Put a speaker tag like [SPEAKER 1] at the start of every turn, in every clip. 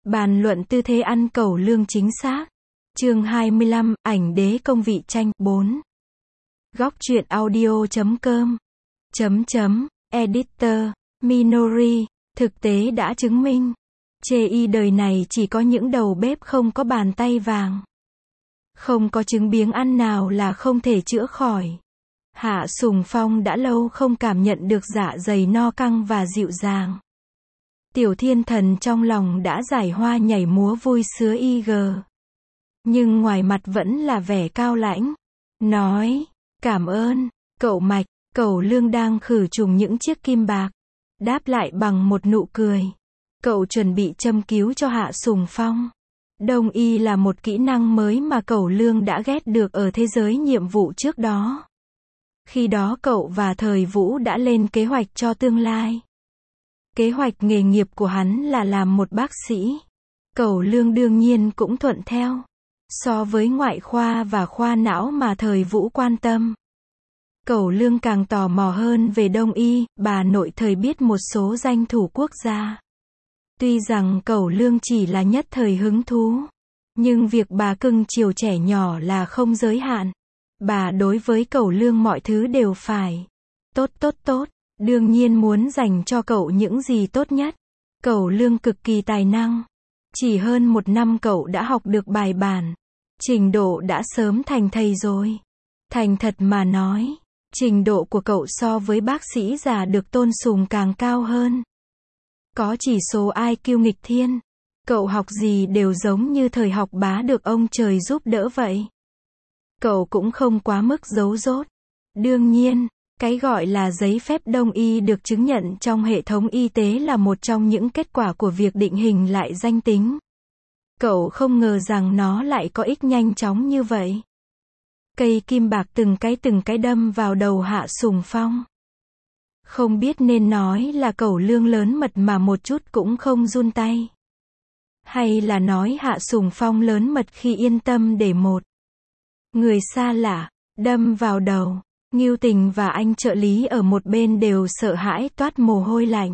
[SPEAKER 1] Bàn luận tư thế ăn cẩu lương chính xác. Chương 25, ảnh đế công vị tranh, 4. Góc truyện audio.com. Editor, Minori, thực tế đã chứng minh. Chê y đời này chỉ có những đầu bếp không có bàn tay vàng. Không có chứng biếng ăn nào là không thể chữa khỏi. Hạ Sùng Phong đã lâu không cảm nhận được dạ dày no căng và dịu dàng. Tiểu thiên thần trong lòng đã giải hoa nhảy múa vui sướng IG. Nhưng ngoài mặt vẫn là vẻ cao lãnh. Nói, cảm ơn, cậu Mạch. Cẩu lương đang khử trùng những chiếc kim bạc. Đáp lại bằng một nụ cười. Cậu chuẩn bị châm cứu cho Hạ Sùng Phong. Đông y là một kỹ năng mới mà cẩu lương đã ghét được ở thế giới nhiệm vụ trước đó. Khi đó cậu và Thời Vũ đã lên kế hoạch cho tương lai. Kế hoạch nghề nghiệp của hắn là làm một bác sĩ. Cẩu lương đương nhiên cũng thuận theo. So với ngoại khoa và khoa não mà Thời Vũ quan tâm, cẩu lương càng tò mò hơn về Đông y. Bà nội Thời biết một số danh thủ quốc gia. Tuy rằng cẩu lương chỉ là nhất thời hứng thú, nhưng việc bà cưng chiều trẻ nhỏ là không giới hạn. Bà đối với cẩu lương mọi thứ đều phải tốt. Đương nhiên muốn dành cho cậu những gì tốt nhất. Cẩu lương cực kỳ tài năng. Chỉ hơn một năm cậu đã học được bài bản. Trình độ đã sớm thành thầy rồi. Thành thật mà nói, trình độ của cậu so với bác sĩ già được tôn sùng càng cao hơn. Có chỉ số IQ nghịch thiên. Cậu học gì đều giống như Thời học bá được ông trời giúp đỡ vậy. Cậu cũng không quá mức giấu dốt. Đương nhiên, cái gọi là giấy phép Đông y được chứng nhận trong hệ thống y tế là một trong những kết quả của việc định hình lại danh tính. Cậu không ngờ rằng nó lại có ích nhanh chóng như vậy. Cây kim bạc từng cái đâm vào đầu Hạ Sùng Phong. Không biết nên nói là cẩu lương lớn mật mà một chút cũng không run tay. Hay là nói Hạ Sùng Phong lớn mật khi yên tâm để một người xa lạ đâm vào đầu. Ngưu Tình và anh trợ lý ở một bên đều sợ hãi toát mồ hôi lạnh.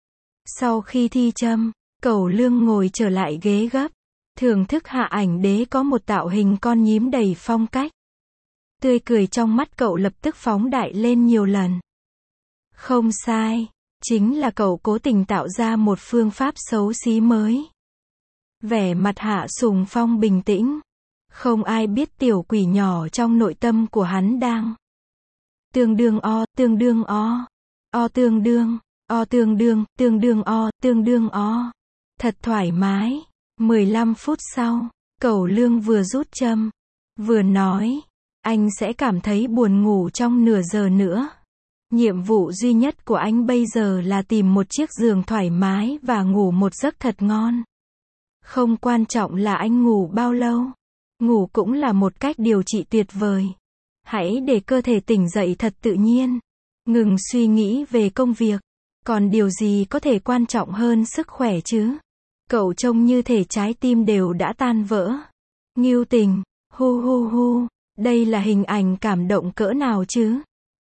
[SPEAKER 1] Sau khi thi châm, cẩu lương ngồi trở lại ghế gấp, thưởng thức Hạ ảnh đế có một tạo hình con nhím đầy phong cách. Tươi cười trong mắt cậu lập tức phóng đại lên nhiều lần. Không sai, chính là cậu cố tình tạo ra một phương pháp xấu xí mới. Vẻ mặt Hạ Sùng Phong bình tĩnh. Không ai biết tiểu quỷ nhỏ trong nội tâm của hắn đang tương đương o, tương đương o, o tương đương, o tương đương, tương đương o, tương đương o. Thật thoải mái. 15 phút sau, cẩu lương vừa rút châm, vừa nói, anh sẽ cảm thấy buồn ngủ trong nửa giờ nữa. Nhiệm vụ duy nhất của anh bây giờ là tìm một chiếc giường thoải mái và ngủ một giấc thật ngon. Không quan trọng là anh ngủ bao lâu. Ngủ cũng là một cách điều trị tuyệt vời. Hãy để cơ thể tỉnh dậy thật tự nhiên. Ngừng suy nghĩ về công việc. Còn điều gì có thể quan trọng hơn sức khỏe chứ? Cậu trông như thể trái tim đều đã tan vỡ. Ngưu Tình, hu, đây là hình ảnh cảm động cỡ nào chứ?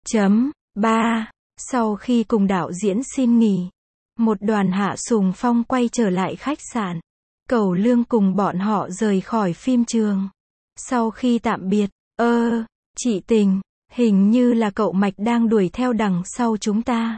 [SPEAKER 1] 3. Sau khi cùng đạo diễn xin nghỉ, một đoàn Hạ Sùng Phong quay trở lại khách sạn. Cẩu lương cùng bọn họ rời khỏi phim trường. Sau khi tạm biệt, chị Tình, hình như là cậu Mạch đang đuổi theo đằng sau chúng ta.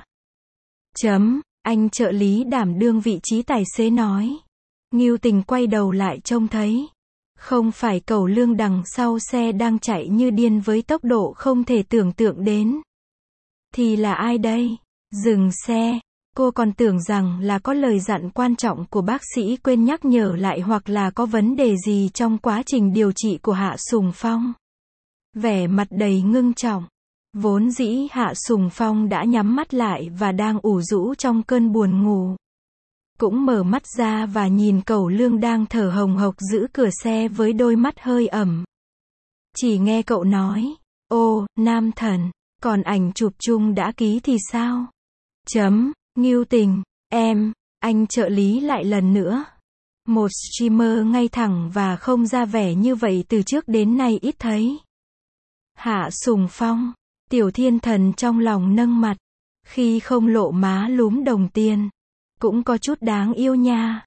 [SPEAKER 1] Anh trợ lý đảm đương vị trí tài xế nói. Ngưu Tình quay đầu lại trông thấy. Không phải cẩu lương đằng sau xe đang chạy như điên với tốc độ không thể tưởng tượng đến. Thì là ai đây? Dừng xe. Cô còn tưởng rằng là có lời dặn quan trọng của bác sĩ quên nhắc nhở lại hoặc là có vấn đề gì trong quá trình điều trị của Hạ Sùng Phong. Vẻ mặt đầy ngưng trọng. Vốn dĩ Hạ Sùng Phong đã nhắm mắt lại và đang ủ rũ trong cơn buồn ngủ. Cũng mở mắt ra và nhìn cẩu lương đang thở hồng hộc giữ cửa xe với đôi mắt hơi ẩm. Chỉ nghe cậu nói, ô, nam thần, còn ảnh chụp chung đã ký thì sao? Ngưu Tình, anh trợ lý lại lần nữa. Một streamer ngay thẳng và không ra vẻ như vậy từ trước đến nay ít thấy. Hạ Sùng Phong, tiểu thiên thần trong lòng nâng mặt. Khi không lộ má lúm đồng tiền, cũng có chút đáng yêu nha.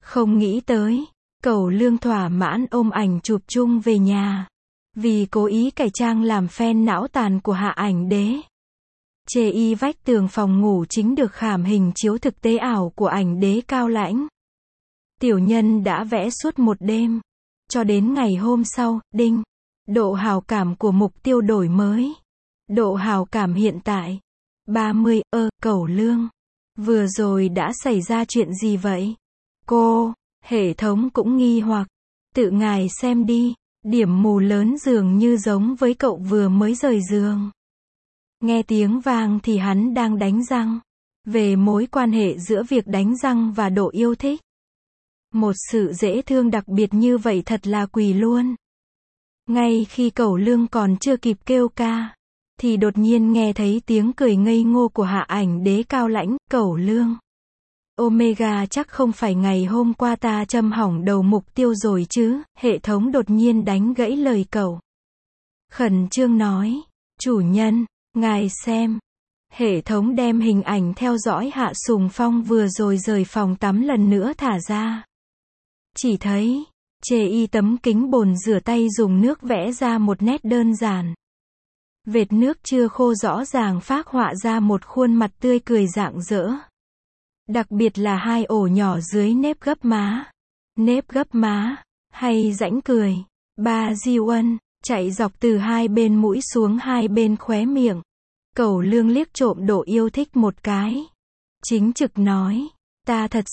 [SPEAKER 1] Không nghĩ tới, Cẩu Lương thỏa mãn ôm ảnh chụp chung về nhà. Vì cố ý cải trang làm fan não tàn của Hạ Ảnh Đế. Chê y vách tường phòng ngủ chính được khảm hình chiếu thực tế ảo của Ảnh Đế cao lãnh. Tiểu nhân đã vẽ suốt một đêm. Cho đến ngày hôm sau, đinh. Độ hào cảm của mục tiêu đổi mới. Độ hào cảm hiện tại. 30, Cẩu Lương. Vừa rồi đã xảy ra chuyện gì vậy? Cô, hệ thống cũng nghi hoặc. Tự ngài xem đi. Điểm mù lớn dường như giống với cậu vừa mới rời giường. Nghe tiếng vang thì hắn đang đánh răng. Về mối quan hệ giữa việc đánh răng và độ yêu thích. Một sự dễ thương đặc biệt như vậy thật là quỷ luôn. Ngay khi Cẩu Lương còn chưa kịp kêu ca, thì đột nhiên nghe thấy tiếng cười ngây ngô của Hạ Ảnh Đế cao lãnh. Cẩu Lương. Omega chắc không phải ngày hôm qua ta châm hỏng đầu mục tiêu rồi chứ? Hệ thống đột nhiên đánh gãy lời cậu. Khẩn trương nói. Chủ nhân, ngài xem. Hệ thống đem hình ảnh theo dõi Hạ Sùng Phong vừa rồi rời phòng tắm lần nữa thả ra. Chỉ thấy, chê y tấm kính bồn rửa tay dùng nước vẽ ra một nét đơn giản. Vệt nước chưa khô rõ ràng phác họa ra một khuôn mặt tươi cười rạng rỡ. Đặc biệt là hai ổ nhỏ dưới nếp gấp má. Nếp gấp má, hay rãnh cười. Ba diêu ân, chạy dọc từ hai bên mũi xuống hai bên khóe miệng. Cẩu Lương liếc trộm độ yêu thích một cái. Chính trực nói, ta thật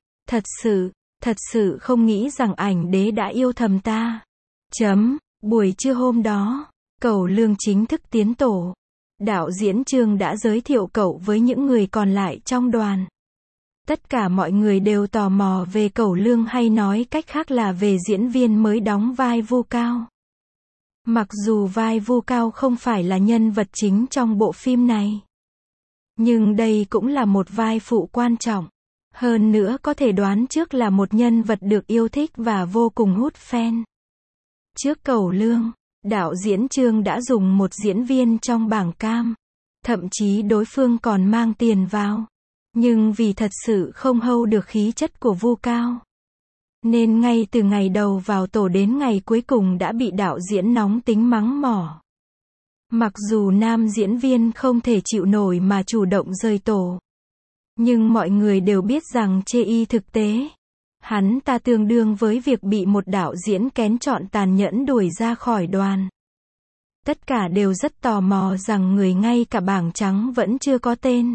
[SPEAKER 1] sự không nghĩ rằng Ảnh Đế đã yêu thầm ta. Buổi trưa hôm đó, Cẩu Lương chính thức tiến tổ. Đạo diễn Trương đã giới thiệu cậu với những người còn lại trong đoàn. Tất cả mọi người đều tò mò về Cẩu Lương, hay nói cách khác là về diễn viên mới đóng vai Vu Cao. Mặc dù vai Vu Cao không phải là nhân vật chính trong bộ phim này, nhưng đây cũng là một vai phụ quan trọng. Hơn nữa có thể đoán trước là một nhân vật được yêu thích và vô cùng hút fan. Trước Cẩu Lương, đạo diễn Trương đã dùng một diễn viên trong bảng cam. Thậm chí đối phương còn mang tiền vào. Nhưng vì thật sự không hold được khí chất của Vu Cao, nên ngay từ ngày đầu vào tổ đến ngày cuối cùng đã bị đạo diễn nóng tính mắng mỏ. Mặc dù nam diễn viên không thể chịu nổi mà chủ động rời tổ, nhưng mọi người đều biết rằng chê y thực tế, hắn ta tương đương với việc bị một đạo diễn kén chọn tàn nhẫn đuổi ra khỏi đoàn. Tất cả đều rất tò mò rằng người ngay cả bảng trắng vẫn chưa có tên.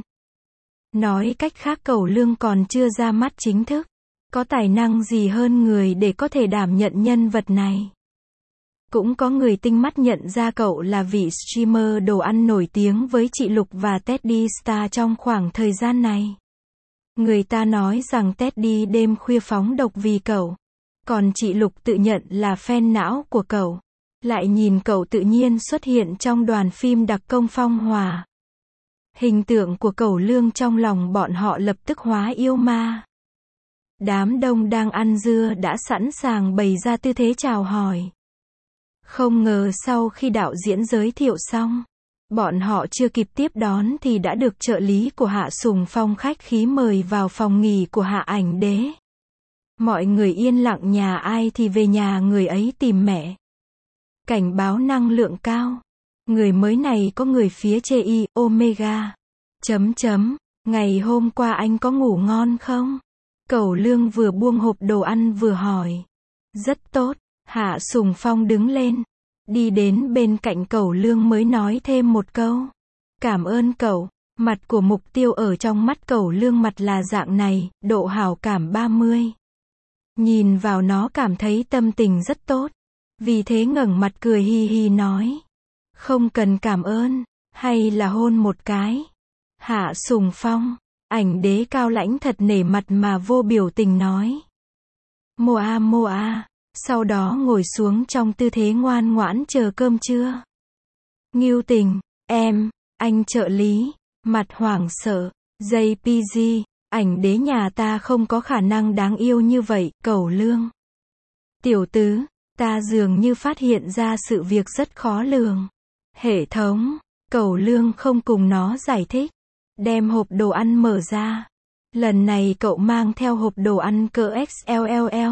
[SPEAKER 1] Nói cách khác Cẩu Lương còn chưa ra mắt chính thức. Có tài năng gì hơn người để có thể đảm nhận nhân vật này. Cũng có người tinh mắt nhận ra cậu là vị streamer đồ ăn nổi tiếng với chị Lục và Teddy Star trong khoảng thời gian này. Người ta nói rằng Teddy đêm khuya phóng độc vì cậu. Còn chị Lục tự nhận là fan não của cậu. Lại nhìn cậu tự nhiên xuất hiện trong đoàn phim đặc công Phong Hỏa. Hình tượng của Cẩu Lương trong lòng bọn họ lập tức hóa yêu ma. Đám đông đang ăn dưa đã sẵn sàng bày ra tư thế chào hỏi. Không ngờ sau khi đạo diễn giới thiệu xong, bọn họ chưa kịp tiếp đón thì đã được trợ lý của Hạ Sùng Phong khách khí mời vào phòng nghỉ của Hạ Ảnh Đế. Mọi người yên lặng, nhà ai thì về nhà người ấy tìm mẹ. Cảnh báo năng lượng cao. Người mới này có người phía chê y, Omega. Ngày hôm qua anh có ngủ ngon không? Cẩu Lương vừa buông hộp đồ ăn vừa hỏi. Rất tốt. Hạ Sùng Phong đứng lên, đi đến bên cạnh Cẩu Lương mới nói thêm một câu. Cảm ơn cậu. Mặt của mục tiêu ở trong mắt Cẩu Lương mặt là dạng này, độ hảo cảm 30. Nhìn vào nó cảm thấy tâm tình rất tốt. Vì thế ngẩng mặt cười hi hi nói. Không cần cảm ơn, hay là hôn một cái. Hạ Sùng Phong, Ảnh Đế cao lãnh thật nể mặt mà vô biểu tình nói. Moa. Sau đó ngồi xuống trong tư thế ngoan ngoãn chờ cơm trưa. Ngưu Tình, em, anh trợ lý, mặt hoảng sợ. JPG, Ảnh Đế nhà ta không có khả năng đáng yêu như vậy. Cẩu Lương. Tiểu tứ, ta dường như phát hiện ra sự việc rất khó lường. Hệ thống. Cẩu Lương không cùng nó giải thích. Đem hộp đồ ăn mở ra. Lần này cậu mang theo hộp đồ ăn cỡ XLLL.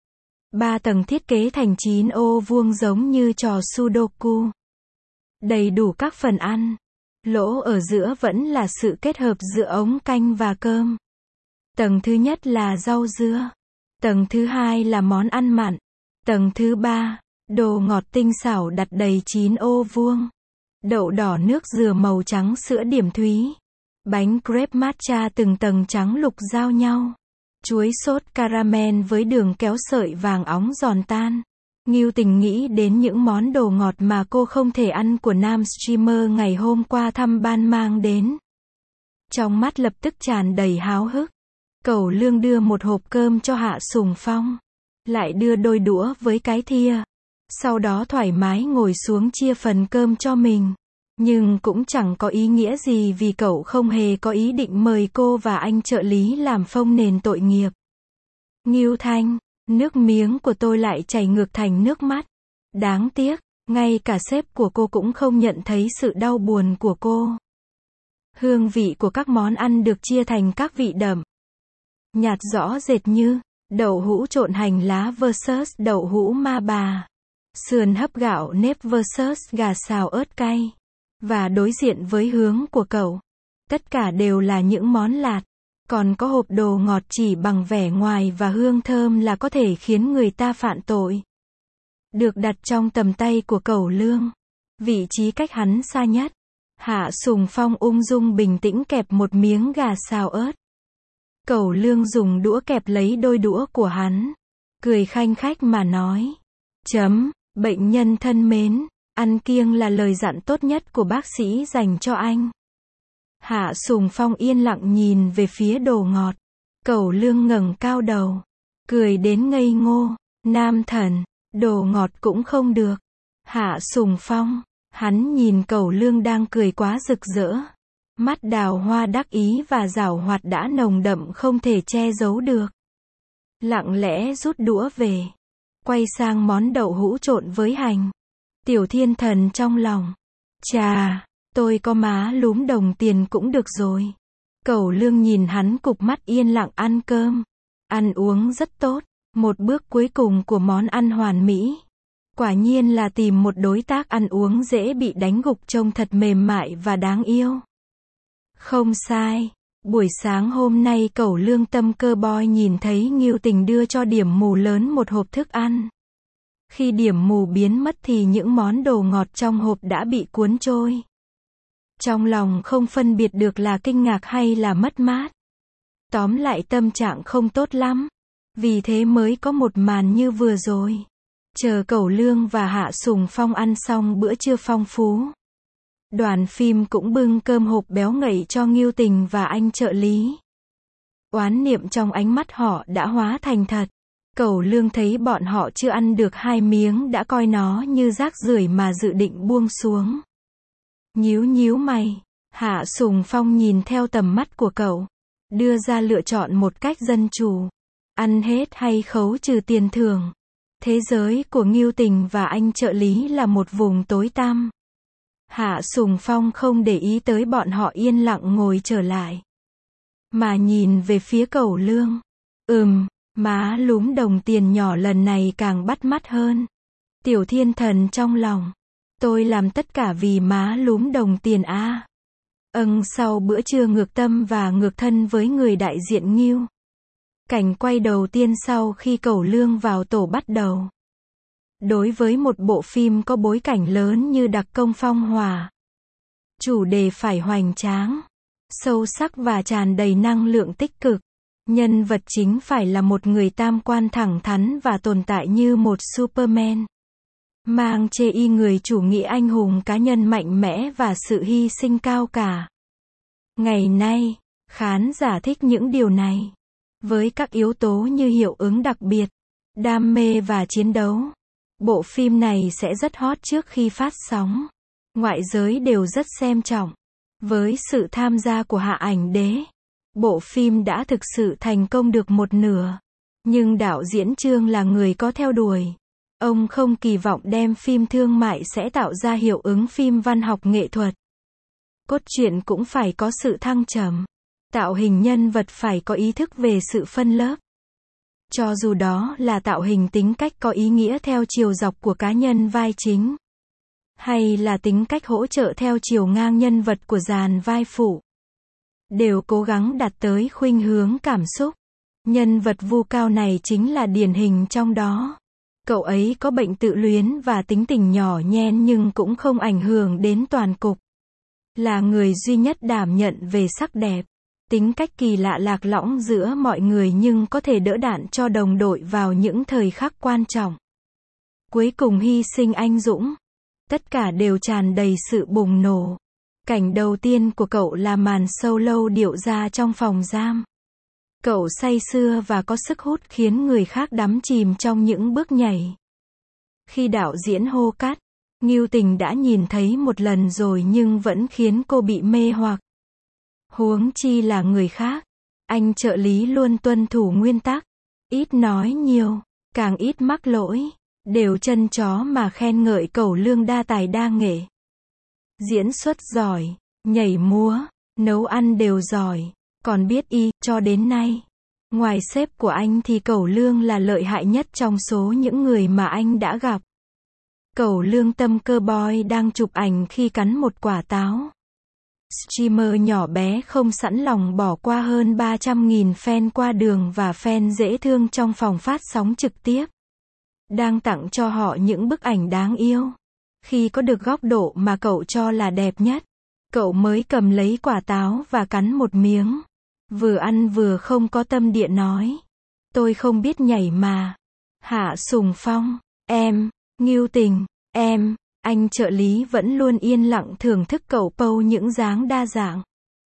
[SPEAKER 1] 3 tầng thiết kế thành 9 ô vuông giống như trò Sudoku. Đầy đủ các phần ăn. Lỗ ở giữa vẫn là sự kết hợp giữa ống canh và cơm. Tầng thứ nhất là rau dưa. Tầng thứ hai là món ăn mặn. Tầng thứ ba, đồ ngọt tinh xảo đặt đầy 9 ô vuông. Đậu đỏ nước dừa màu trắng sữa điểm thúy. Bánh crepe matcha từng tầng trắng lục giao nhau. Chuối sốt caramel với đường kéo sợi vàng óng giòn tan. Ngưu Tình nghĩ đến những món đồ ngọt mà cô không thể ăn của nam streamer ngày hôm qua thăm ban mang đến. Trong mắt lập tức tràn đầy háo hức. Cẩu Lương đưa một hộp cơm cho Hạ Sùng Phong. Lại đưa đôi đũa với cái thìa. Sau đó thoải mái ngồi xuống chia phần cơm cho mình. Nhưng cũng chẳng có ý nghĩa gì vì cậu không hề có ý định mời cô và anh trợ lý làm phông nền tội nghiệp. Ngưu Thanh, nước miếng của tôi lại chảy ngược thành nước mắt. Đáng tiếc, ngay cả sếp của cô cũng không nhận thấy sự đau buồn của cô. Hương vị của các món ăn được chia thành các vị đậm, nhạt rõ rệt như đậu hũ trộn hành lá versus đậu hũ ma bà, sườn hấp gạo nếp versus gà xào ớt cay. Và đối diện với hướng của cậu, tất cả đều là những món lạt. Còn có hộp đồ ngọt chỉ bằng vẻ ngoài và hương thơm là có thể khiến người ta phạm tội. Được đặt trong tầm tay của Cẩu Lương, vị trí cách hắn xa nhất. Hạ Sùng Phong ung dung bình tĩnh kẹp một miếng gà xào ớt. Cẩu Lương dùng đũa kẹp lấy đôi đũa của hắn, cười khanh khách mà nói. Bệnh nhân thân mến, ăn kiêng là lời dặn tốt nhất của bác sĩ dành cho anh. Hạ Sùng Phong yên lặng nhìn về phía đồ ngọt. Cẩu Lương ngẩng cao đầu, cười đến ngây ngô. Nam thần, đồ ngọt cũng không được. Hạ Sùng Phong, hắn nhìn Cẩu Lương đang cười quá rực rỡ. Mắt đào hoa đắc ý và giảo hoạt đã nồng đậm không thể che giấu được. Lặng lẽ rút đũa về, quay sang món đậu hũ trộn với hành. Tiểu Thiên Thần trong lòng, chà, tôi có má lúm đồng tiền cũng được rồi. Cẩu Lương nhìn hắn cụp mắt yên lặng ăn cơm. Ăn uống rất tốt. Một bước cuối cùng của món ăn hoàn mỹ. Quả nhiên là tìm một đối tác ăn uống dễ bị đánh gục trông thật mềm mại và đáng yêu. Không sai. Buổi sáng hôm nay Cẩu Lương tâm cơ boy nhìn thấy Ngưu Tình đưa cho Điểm Mù lớn một hộp thức ăn. Khi Điểm Mù biến mất thì những món đồ ngọt trong hộp đã bị cuốn trôi. Trong lòng không phân biệt được là kinh ngạc hay là mất mát. Tóm lại tâm trạng không tốt lắm. Vì thế mới có một màn như vừa rồi. Chờ Cẩu Lương và Hạ Sùng Phong ăn xong bữa trưa phong phú. Đoàn phim cũng bưng cơm hộp béo ngậy cho Ngưu Tình và anh trợ lý. Oán niệm trong ánh mắt họ đã hóa thành thật. Cẩu Lương thấy bọn họ chưa ăn được 2 miếng đã coi nó như rác rưởi mà dự định buông xuống. Nhíu mày, Hạ Sùng Phong nhìn theo tầm mắt của cậu, đưa ra lựa chọn một cách dân chủ. Ăn hết hay khấu trừ tiền thưởng. Thế giới của Ngưu Tình và anh trợ lý là một vùng tối tăm. Hạ Sùng Phong không để ý tới bọn họ yên lặng ngồi trở lại, mà nhìn về phía Cẩu Lương. Má lúm đồng tiền nhỏ lần này càng bắt mắt hơn. Tiểu Thiên Thần trong lòng, tôi làm tất cả vì má lúm đồng tiền à. Sau bữa trưa ngược tâm và ngược thân với người đại diện Ngưu. Cảnh quay đầu tiên sau khi Cẩu Lương vào tổ bắt đầu. Đối với một bộ phim có bối cảnh lớn như Đặc Công Phong Hỏa, chủ đề phải hoành tráng, sâu sắc và tràn đầy năng lượng tích cực. Nhân vật chính phải là một người tam quan thẳng thắn và tồn tại như một Superman. Mang chê y người chủ nghĩa anh hùng cá nhân mạnh mẽ và sự hy sinh cao cả. Ngày nay, khán giả thích những điều này. Với các yếu tố như hiệu ứng đặc biệt, đam mê và chiến đấu. Bộ phim này sẽ rất hot trước khi phát sóng. Ngoại giới đều rất xem trọng. Với sự tham gia của Hạ Ảnh Đế, bộ phim đã thực sự thành công được một nửa. Nhưng đạo diễn Trương là người có theo đuổi. Ông không kỳ vọng đem phim thương mại sẽ tạo ra hiệu ứng phim văn học nghệ thuật. Cốt truyện cũng phải có sự thăng trầm. Tạo hình nhân vật phải có ý thức về sự phân lớp. Cho dù đó là tạo hình tính cách có ý nghĩa theo chiều dọc của cá nhân vai chính, hay là tính cách hỗ trợ theo chiều ngang nhân vật của dàn vai phụ, đều cố gắng đạt tới khuynh hướng cảm xúc. Nhân vật Vu Cao này chính là điển hình trong đó. Cậu ấy có bệnh tự luyến và tính tình nhỏ nhen nhưng cũng không ảnh hưởng đến toàn cục. Là người duy nhất đảm nhận về sắc đẹp. Tính cách kỳ lạ lạc lõng giữa mọi người nhưng có thể đỡ đạn cho đồng đội vào những thời khắc quan trọng. Cuối cùng hy sinh anh dũng. Tất cả đều tràn đầy sự bùng nổ. Cảnh đầu tiên của cậu là màn solo điệu ra trong phòng giam. Cậu say sưa và có sức hút khiến người khác đắm chìm trong những bước nhảy. Khi đạo diễn hô cắt, Ngưu Tình đã nhìn thấy một lần rồi nhưng vẫn khiến cô bị mê hoặc. Huống chi là người khác. Anh trợ lý luôn tuân thủ nguyên tắc. Ít nói nhiều, càng ít mắc lỗi. Đều chân chó mà khen ngợi Cẩu Lương đa tài đa nghệ. Diễn xuất giỏi, nhảy múa, nấu ăn đều giỏi. Còn biết cho đến nay. Ngoài sếp của anh thì Cẩu Lương là lợi hại nhất trong số những người mà anh đã gặp. Cẩu Lương tâm cơ boy đang chụp ảnh khi cắn một quả táo. Streamer nhỏ bé không sẵn lòng bỏ qua hơn 300.000 fan qua đường và fan dễ thương trong phòng phát sóng trực tiếp. Đang tặng cho họ những bức ảnh đáng yêu. Khi có được góc độ mà cậu cho là đẹp nhất, cậu mới cầm lấy quả táo và cắn một miếng. Vừa ăn vừa không có tâm địa nói. Tôi không biết nhảy mà. Hạ Sùng Phong, em, Ngưu Tình, em, anh trợ lý vẫn luôn yên lặng thưởng thức cậu Pâu những dáng đa dạng.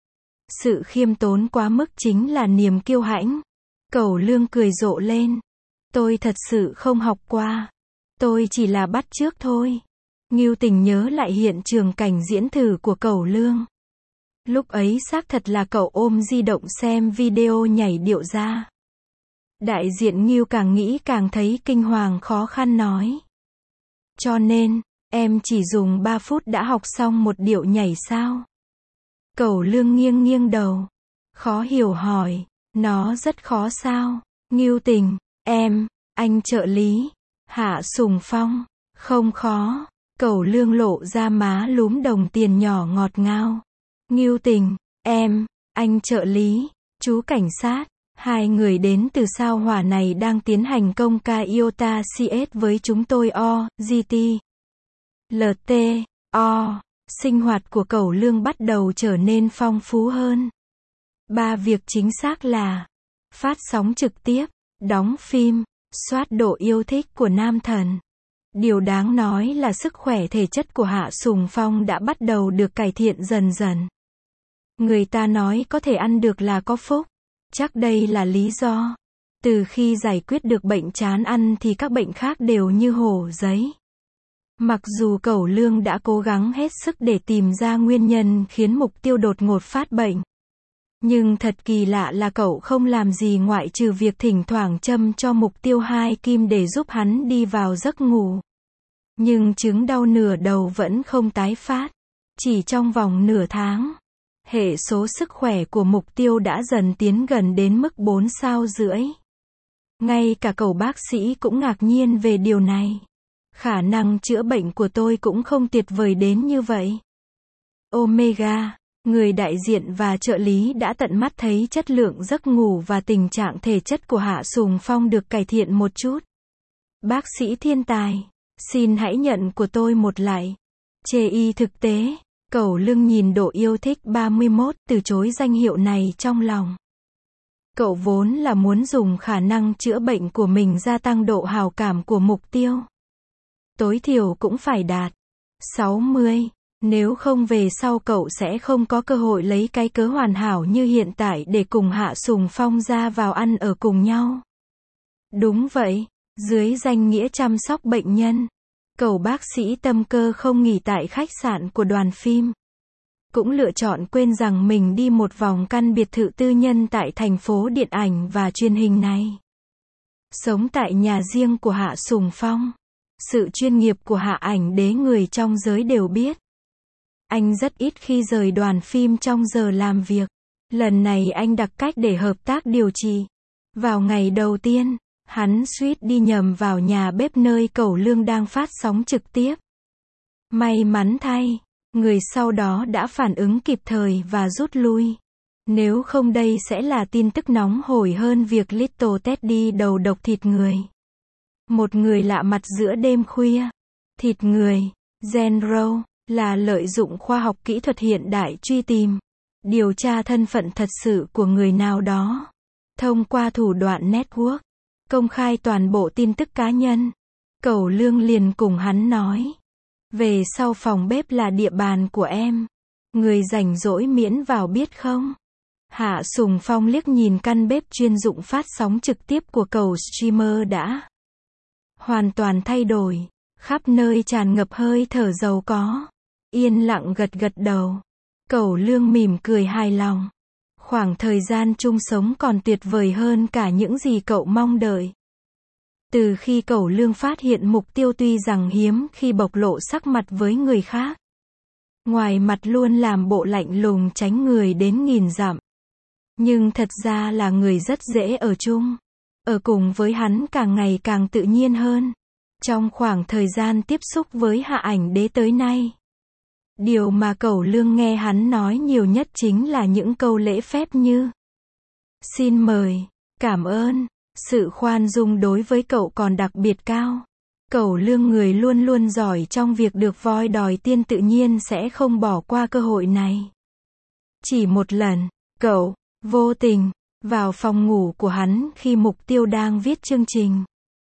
[SPEAKER 1] Sự khiêm tốn quá mức chính là niềm kiêu hãnh. Cẩu Lương cười rộ lên. Tôi thật sự không học qua. Tôi chỉ là bắt chước thôi. Ngưu Tình nhớ lại hiện trường cảnh diễn thử của Cẩu Lương. Lúc ấy xác thật là cậu ôm di động xem video nhảy điệu ra. Đại diện Ngưu càng nghĩ càng thấy kinh hoàng khó khăn nói. Cho nên, em chỉ dùng 3 phút đã học xong một điệu nhảy sao? Cẩu Lương nghiêng nghiêng đầu. Khó hiểu hỏi, nó rất khó sao? Ngưu Tình, em, anh trợ lý, Hạ Sùng Phong, không khó. Cẩu Lương lộ ra má lúm đồng tiền nhỏ ngọt ngào. Ngưu Tình, em, anh trợ lý, chú cảnh sát, hai người đến từ sao hỏa này đang tiến hành công ca IOTA CS với chúng tôi GT. LT, sinh hoạt của Cẩu Lương bắt đầu trở nên phong phú hơn. 3 việc chính xác là phát sóng trực tiếp, đóng phim, soát độ yêu thích của nam thần. Điều đáng nói là sức khỏe thể chất của Hạ Sùng Phong đã bắt đầu được cải thiện dần dần. Người ta nói có thể ăn được là có phúc. Chắc đây là lý do. Từ khi giải quyết được bệnh chán ăn thì các bệnh khác đều như hổ giấy. Mặc dù Cẩu Lương đã cố gắng hết sức để tìm ra nguyên nhân khiến mục tiêu đột ngột phát bệnh. Nhưng thật kỳ lạ là cậu không làm gì ngoại trừ việc thỉnh thoảng châm cho mục tiêu 2 kim để giúp hắn đi vào giấc ngủ. Nhưng chứng đau nửa đầu vẫn không tái phát. Chỉ trong vòng nửa tháng, hệ số sức khỏe của mục tiêu đã dần tiến gần đến mức 4 sao rưỡi. Ngay cả cậu bác sĩ cũng ngạc nhiên về điều này. Khả năng chữa bệnh của tôi cũng không tuyệt vời đến như vậy. Omega, người đại diện và trợ lý đã tận mắt thấy chất lượng giấc ngủ và tình trạng thể chất của Hạ Sùng Phong được cải thiện một chút. Bác sĩ thiên tài, xin hãy nhận của tôi một lại. Chê y thực tế, Cẩu Lương nhìn độ yêu thích 31, từ chối danh hiệu này trong lòng. Cậu vốn là muốn dùng khả năng chữa bệnh của mình gia tăng độ hào cảm của mục tiêu. Tối thiểu cũng phải đạt 60, nếu không về sau cậu sẽ không có cơ hội lấy cái cớ hoàn hảo như hiện tại để cùng Hạ Sùng Phong ra vào ăn ở cùng nhau. Đúng vậy, dưới danh nghĩa chăm sóc bệnh nhân, cậu bác sĩ tâm cơ không nghỉ tại khách sạn của đoàn phim. Cũng lựa chọn quên rằng mình đi một vòng căn biệt thự tư nhân tại thành phố điện ảnh và truyền hình này. Sống tại nhà riêng của Hạ Sùng Phong. Sự chuyên nghiệp của Hạ Ảnh Đế người trong giới đều biết. Anh rất ít khi rời đoàn phim trong giờ làm việc. Lần này anh đặc cách để hợp tác điều trị. Vào ngày đầu tiên, hắn suýt đi nhầm vào nhà bếp nơi Cẩu Lương đang phát sóng trực tiếp. May mắn thay, người sau đó đã phản ứng kịp thời và rút lui. Nếu không đây sẽ là tin tức nóng hổi hơn việc Little Teddy đầu độc thịt người. Một người lạ mặt giữa đêm khuya. Thịt người, Genro, là lợi dụng khoa học kỹ thuật hiện đại truy tìm, điều tra thân phận thật sự của người nào đó. Thông qua thủ đoạn network, công khai toàn bộ tin tức cá nhân. Cẩu Lương liền cùng hắn nói. Về sau phòng bếp là địa bàn của em. Người rảnh rỗi miễn vào biết không? Hạ Sùng Phong liếc nhìn căn bếp chuyên dụng phát sóng trực tiếp của cậu streamer đã hoàn toàn thay đổi. Khắp nơi tràn ngập hơi thở giàu có. Yên lặng gật gật đầu. Cẩu Lương mỉm cười hài lòng. Khoảng thời gian chung sống còn tuyệt vời hơn cả những gì cậu mong đợi. Từ khi Cẩu Lương phát hiện mục tiêu tuy rằng hiếm khi bộc lộ sắc mặt với người khác. Ngoài mặt luôn làm bộ lạnh lùng tránh người đến nghìn dặm. Nhưng thật ra là người rất dễ ở chung. Ở cùng với hắn càng ngày càng tự nhiên hơn. Trong khoảng thời gian tiếp xúc với Hạ Ảnh Đế tới nay. Điều mà Cẩu Lương nghe hắn nói nhiều nhất chính là những câu lễ phép như xin mời, cảm ơn. Sự khoan dung đối với cậu còn đặc biệt cao. Cẩu Lương người luôn luôn giỏi trong việc được voi đòi tiên tự nhiên sẽ không bỏ qua cơ hội này. Chỉ một lần, cậu vô tình vào phòng ngủ của hắn khi mục tiêu đang viết chương trình.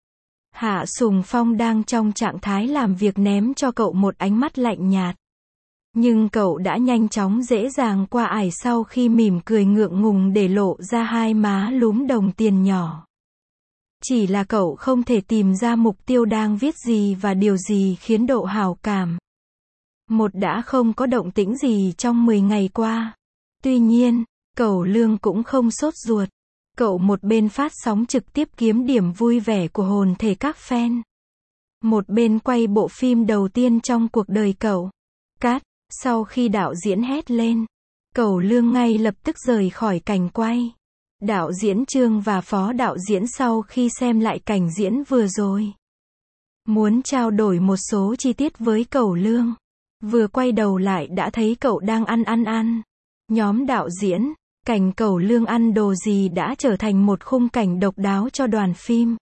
[SPEAKER 1] Hạ Sùng Phong đang trong trạng thái làm việc ném cho cậu một ánh mắt lạnh nhạt. Nhưng cậu đã nhanh chóng dễ dàng qua ải sau khi mỉm cười ngượng ngùng để lộ ra hai má lúm đồng tiền nhỏ. Chỉ là cậu không thể tìm ra mục tiêu đang viết gì và điều gì khiến độ hảo cảm. Một đã không có động tĩnh gì trong 10 ngày qua. Tuy nhiên, Cẩu Lương cũng không sốt ruột. Cậu một bên phát sóng trực tiếp kiếm điểm vui vẻ của hồn thể các fan. Một bên quay bộ phim đầu tiên trong cuộc đời cậu. Cắt, sau khi đạo diễn hét lên, Cẩu Lương ngay lập tức rời khỏi cảnh quay. Đạo diễn Trương và phó đạo diễn sau khi xem lại cảnh diễn vừa rồi, muốn trao đổi một số chi tiết với Cẩu Lương. Vừa quay đầu lại đã thấy cậu đang ăn. Nhóm đạo diễn, cảnh Cẩu Lương ăn đồ gì đã trở thành một khung cảnh độc đáo cho đoàn phim.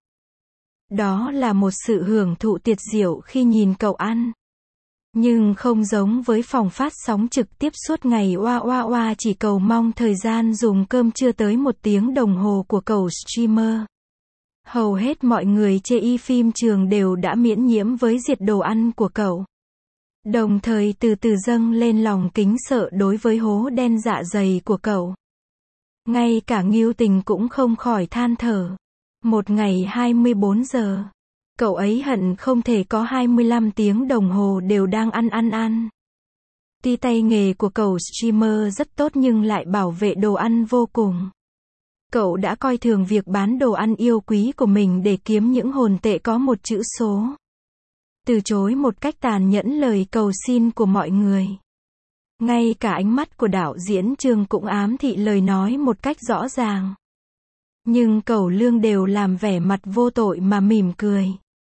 [SPEAKER 1] Đó là một sự hưởng thụ tuyệt diệu khi nhìn cậu ăn. Nhưng không giống với phòng phát sóng trực tiếp suốt ngày oa chỉ cầu mong thời gian dùng cơm chưa tới 1 tiếng đồng hồ của cậu streamer. Hầu hết mọi người chê y phim trường đều đã miễn nhiễm với diệt đồ ăn của cậu. Đồng thời từ từ dâng lên lòng kính sợ đối với hố đen dạ dày của cậu. Ngay cả Ngưu Tình cũng không khỏi than thở. Một ngày 24 giờ. Cậu ấy hận không thể có 25 tiếng đồng hồ đều đang ăn. Tuy tay nghề của cậu streamer rất tốt nhưng lại bảo vệ đồ ăn vô cùng. Cậu đã coi thường việc bán đồ ăn yêu quý của mình để kiếm những hồn tệ có một chữ số. Từ chối một cách tàn nhẫn lời cầu xin của mọi người. Ngay cả ánh mắt của đạo diễn Trương cũng ám thị lời nói một cách rõ ràng. Nhưng Cẩu Lương đều làm vẻ mặt vô tội mà mỉm cười.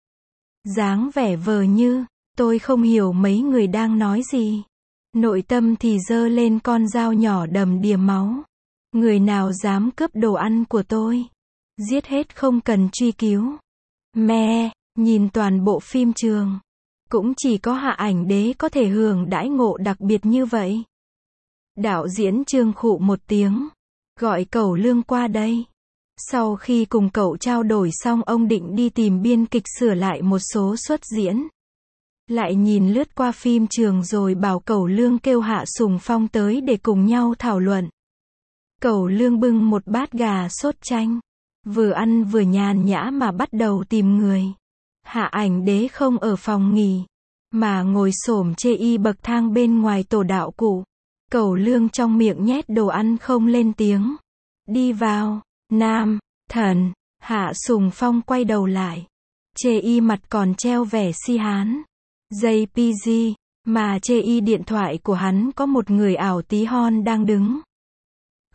[SPEAKER 1] Dáng vẻ vờ như, tôi không hiểu mấy người đang nói gì. Nội tâm thì giơ lên con dao nhỏ đầm đìa máu. Người nào dám cướp đồ ăn của tôi? Giết hết không cần truy cứu. Nhìn toàn bộ phim trường. Cũng chỉ có Hạ Ảnh Đế có thể hưởng đãi ngộ đặc biệt như vậy. Đạo diễn Trương khụ một tiếng. Gọi Cẩu Lương qua đây. Sau khi cùng cậu trao đổi xong ông định đi tìm biên kịch sửa lại một số suất diễn. Lại nhìn lướt qua phim trường rồi bảo Cẩu Lương kêu Hạ Sùng Phong tới để cùng nhau thảo luận. Cẩu Lương bưng một bát gà sốt chanh. Vừa ăn vừa nhàn nhã mà bắt đầu tìm người. Hạ Ảnh Đế không ở phòng nghỉ, mà ngồi xổm chê y bậc thang bên ngoài tổ đạo cụ. Cẩu Lương trong miệng nhét đồ ăn không lên tiếng. Đi vào, Nam, Thần. Hạ Sùng Phong quay đầu lại. Chê y mặt còn treo vẻ si hán. JPG, mà chê y điện thoại của hắn có một người ảo tí hon đang đứng.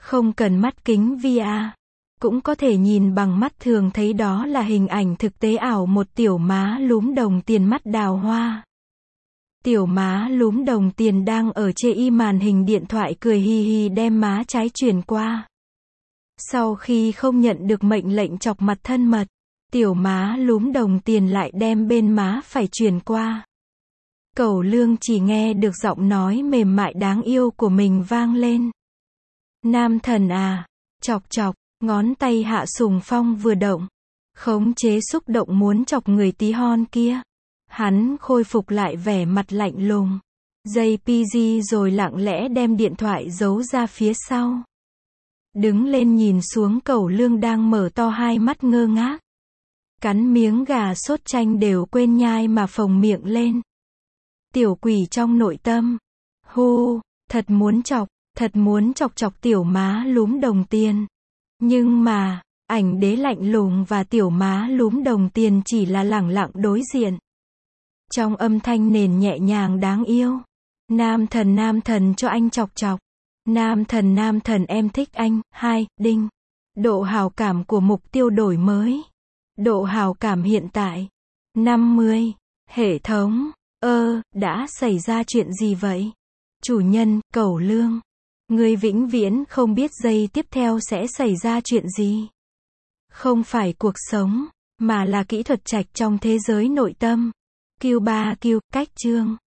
[SPEAKER 1] Không cần mắt kính VR. Cũng có thể nhìn bằng mắt thường thấy đó là hình ảnh thực tế ảo một tiểu má lúm đồng tiền mắt đào hoa. Tiểu má lúm đồng tiền đang ở trên màn hình điện thoại cười hi hi đem má trái chuyển qua. Sau khi không nhận được mệnh lệnh chọc mặt thân mật, tiểu má lúm đồng tiền lại đem bên má phải chuyển qua. Cẩu Lương chỉ nghe được giọng nói mềm mại đáng yêu của mình vang lên. Nam thần à, chọc chọc, ngón tay Hạ Sùng Phong vừa động, khống chế xúc động muốn chọc người tí hon kia. Hắn khôi phục lại vẻ mặt lạnh lùng. JPG rồi lặng lẽ đem điện thoại giấu ra phía sau. Đứng lên nhìn xuống Cẩu Lương đang mở to hai mắt ngơ ngác. Cắn miếng gà sốt chanh đều quên nhai mà phồng miệng lên. Tiểu quỷ trong nội tâm. Hu, thật muốn chọc chọc tiểu má lúm đồng tiền. Nhưng mà, ảnh đế lạnh lùng và tiểu má lúm đồng tiền chỉ là lẳng lặng đối diện. Trong âm thanh nền nhẹ nhàng đáng yêu. Nam thần cho anh chọc chọc. Nam thần em thích anh. 2, đinh. Độ hào cảm của mục tiêu đổi mới. Độ hào cảm hiện tại. 50. Hệ thống. Đã xảy ra chuyện gì vậy? Chủ nhân, Cẩu Lương. Người vĩnh viễn không biết giây tiếp theo sẽ xảy ra chuyện gì. Không phải cuộc sống, mà là kỹ thuật trạch trong thế giới nội tâm. Q3 Q, cách chương.